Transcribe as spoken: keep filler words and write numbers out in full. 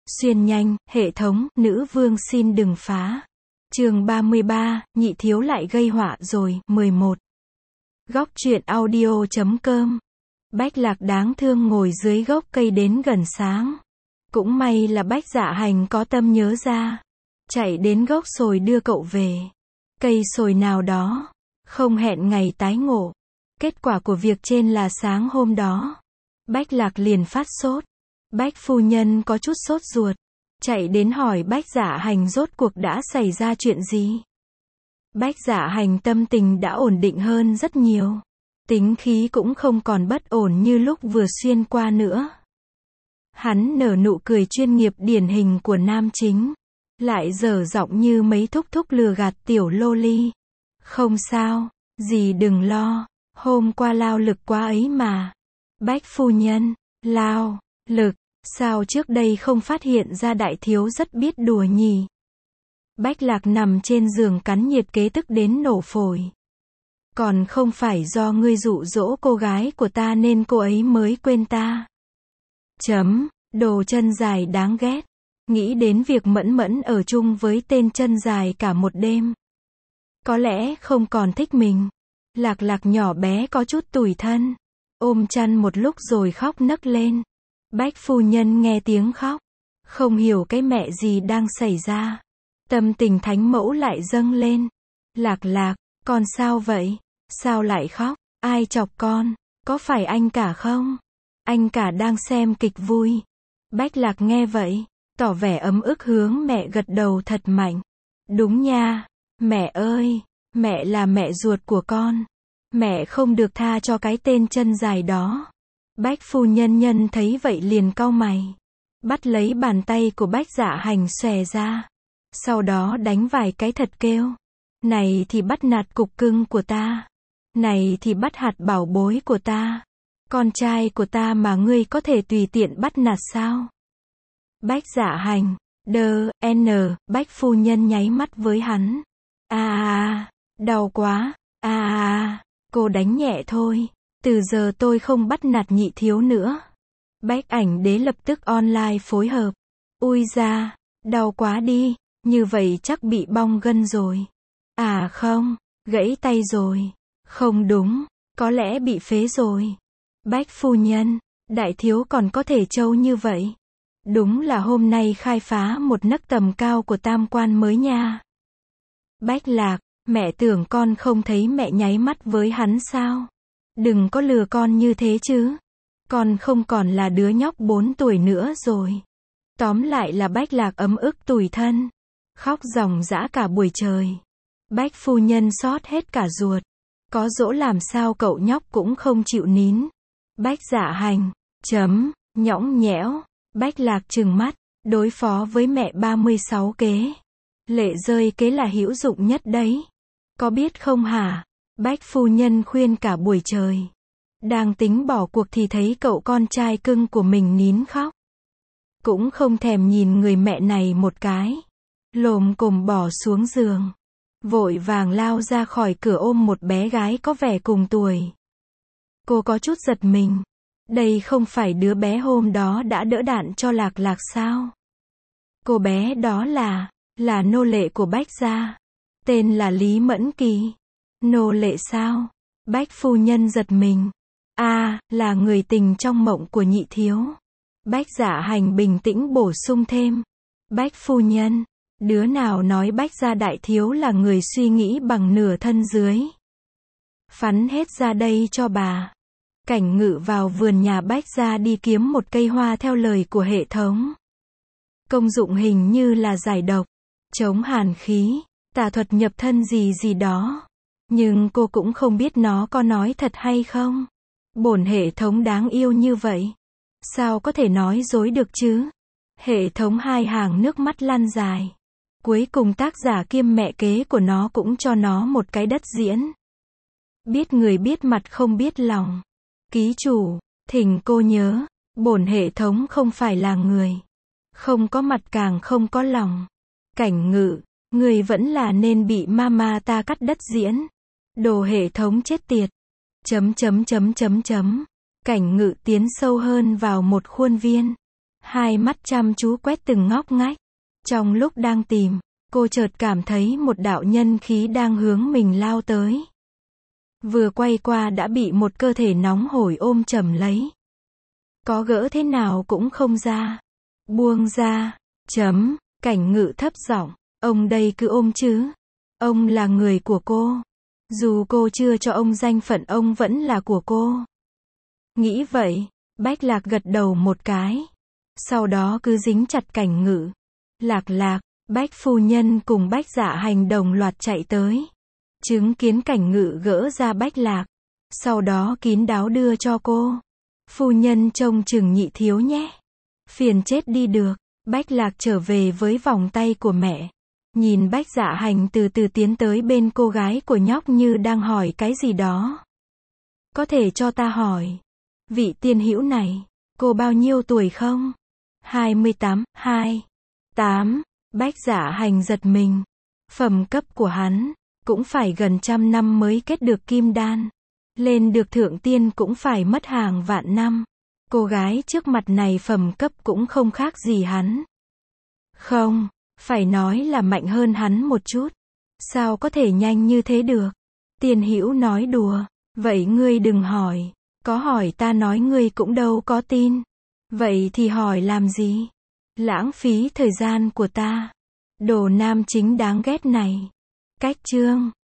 Xuyên nhanh, hệ thống, nữ vương xin đừng phá. Chương ba mươi ba, nhị thiếu lại gây họa rồi, mười một. Góc truyện audio chấm com. Bách Lạc đáng thương ngồi dưới gốc cây đến gần sáng. Cũng may là Bách Dạ Hành có tâm nhớ ra. Chạy đến gốc sồi đưa cậu về. Cây sồi nào đó. Không hẹn ngày tái ngộ. Kết quả của việc trên là sáng hôm đó. Bách Lạc liền phát sốt. Bách phu nhân có chút sốt ruột. Chạy đến hỏi Bách Dạ Hành rốt cuộc đã xảy ra chuyện gì. Bách Dạ Hành tâm tình đã ổn định hơn rất nhiều. Tính khí cũng không còn bất ổn như lúc vừa xuyên qua nữa. Hắn nở nụ cười chuyên nghiệp điển hình của nam chính. Lại dở giọng như mấy thúc thúc lừa gạt tiểu lô ly. Không sao, dì đừng lo. Hôm qua lao lực quá ấy mà. Bách phu nhân, lao, lực, sao trước đây không phát hiện ra đại thiếu rất biết đùa nhỉ? Bách Lạc nằm trên giường cắn nhiệt kế tức đến nổ phổi. Còn không phải do ngươi dụ dỗ cô gái của ta nên cô ấy mới quên ta. Chấm, đồ chân dài đáng ghét. Nghĩ đến việc mẫn mẫn ở chung với tên chân dài cả một đêm. Có lẽ không còn thích mình. Lạc Lạc nhỏ bé có chút tủi thân. Ôm chăn một lúc rồi khóc nấc lên. Bách phu nhân nghe tiếng khóc. Không hiểu cái mẹ gì đang xảy ra. Tâm tình thánh mẫu lại dâng lên. Lạc Lạc, con sao vậy? Sao lại khóc? Ai chọc con? Có phải anh cả không? Anh cả đang xem kịch vui. Bách Lạc nghe vậy, tỏ vẻ ấm ức hướng mẹ gật đầu thật mạnh. Đúng nha, mẹ ơi, mẹ là mẹ ruột của con. Mẹ không được tha cho cái tên chân dài đó. Bách phu nhân nhân thấy vậy liền cau mày. Bắt lấy bàn tay của Bách Dạ Hành xòe ra. Sau đó đánh vài cái thật kêu. Này thì bắt nạt cục cưng của ta. Này thì bắt hạt bảo bối của ta. Con trai của ta mà ngươi có thể tùy tiện bắt nạt sao? Bách Dạ Hành, đơ, n, Bách phu nhân nháy mắt với hắn. À à, đau quá, à à, cô đánh nhẹ thôi. Từ giờ tôi không bắt nạt nhị thiếu nữa. Bách Ảnh Đế lập tức online phối hợp. Ui da, đau quá đi, như vậy chắc bị bong gân rồi. À không, gãy tay rồi. Không đúng, có lẽ bị phế rồi. Bách phu nhân, đại thiếu còn có thể trâu như vậy. Đúng là hôm nay khai phá một nấc tầm cao của tam quan mới nha. Bách Lạc, mẹ tưởng con không thấy mẹ nháy mắt với hắn sao? Đừng có lừa con như thế chứ. Con không còn là đứa nhóc bốn tuổi nữa rồi. Tóm lại là Bách Lạc ấm ức tủi thân. Khóc ròng rã cả buổi trời. Bách phu nhân xót hết cả ruột. Có dỗ làm sao cậu nhóc cũng không chịu nín. Bách Dạ Hành, chấm, nhõng nhẽo. Bách Lạc trừng mắt, đối phó với mẹ ba mươi sáu kế. Lệ rơi kế là hữu dụng nhất đấy. Có biết không hả? Bách phu nhân khuyên cả buổi trời. Đang tính bỏ cuộc thì thấy cậu con trai cưng của mình nín khóc. Cũng không thèm nhìn người mẹ này một cái. Lồm cồm bỏ xuống giường. Vội vàng lao ra khỏi cửa ôm một bé gái có vẻ cùng tuổi. Cô có chút giật mình. Đây không phải đứa bé hôm đó đã đỡ đạn cho Lạc Lạc sao? Cô bé đó là, là nô lệ của Bách gia. Tên là Lý Mẫn Kỳ. Nô lệ sao? Bách phu nhân giật mình. À, là người tình trong mộng của nhị thiếu. Bách Dạ Hành bình tĩnh bổ sung thêm. Bách phu nhân, đứa nào nói Bách gia đại thiếu là người suy nghĩ bằng nửa thân dưới. Phắn hết ra đây cho bà. Cảnh Ngự vào vườn nhà Bách gia đi kiếm một cây hoa theo lời của hệ thống. Công dụng hình như là giải độc, chống hàn khí, tà thuật nhập thân gì gì đó. Nhưng cô cũng không biết nó có nói thật hay không. Bổn hệ thống đáng yêu như vậy. Sao có thể nói dối được chứ? Hệ thống hai hàng nước mắt lăn dài. Cuối cùng tác giả kiêm mẹ kế của nó cũng cho nó một cái đất diễn. Biết người biết mặt không biết lòng. Ký chủ, thỉnh cô nhớ, bổn hệ thống không phải là người. Không có mặt càng không có lòng. Cảnh Ngự, người vẫn là nên bị mama ta cắt đất diễn. Đồ hệ thống chết tiệt. Chấm chấm chấm chấm chấm. Cảnh Ngự tiến sâu hơn vào một khuôn viên. hai mắt chăm chú quét từng ngóc ngách. Trong lúc đang tìm, cô chợt cảm thấy một đạo nhân khí đang hướng mình lao tới. Vừa quay qua đã bị một cơ thể nóng hổi ôm chầm lấy. Có gỡ thế nào cũng không ra. Buông ra, chấm, Cảnh Ngự thấp giọng, ông đây cứ ôm chứ. Ông là người của cô. Dù cô chưa cho ông danh phận ông vẫn là của cô. Nghĩ vậy, Bách Lạc gật đầu một cái. Sau đó cứ dính chặt Cảnh Ngự. Lạc lạc, Bách phu nhân cùng Bách Dạ Hành đồng loạt chạy tới. Chứng kiến Cảnh Ngự gỡ ra Bách Lạc. Sau đó kín đáo đưa cho cô. Phu nhân trông chừng nhị thiếu nhé. Phiền chết đi được. Bách Lạc trở về với vòng tay của mẹ. Nhìn Bách Dạ Hành từ từ tiến tới bên cô gái của nhóc như đang hỏi cái gì đó. Có thể cho ta hỏi. Vị tiên hữu này, cô bao nhiêu tuổi không? hai mươi tám, hai. tám. Bách Dạ Hành giật mình. Phẩm cấp của hắn, cũng phải gần trăm năm mới kết được kim đan. Lên được thượng tiên cũng phải mất hàng vạn năm. Cô gái trước mặt này phẩm cấp cũng không khác gì hắn. Không, phải nói là mạnh hơn hắn một chút. Sao có thể nhanh như thế được? Tiên hữu nói đùa. Vậy ngươi đừng hỏi. Có hỏi ta nói ngươi cũng đâu có tin. Vậy thì hỏi làm gì? Lãng phí thời gian của ta. Đồ nam chính đáng ghét này. Cách chương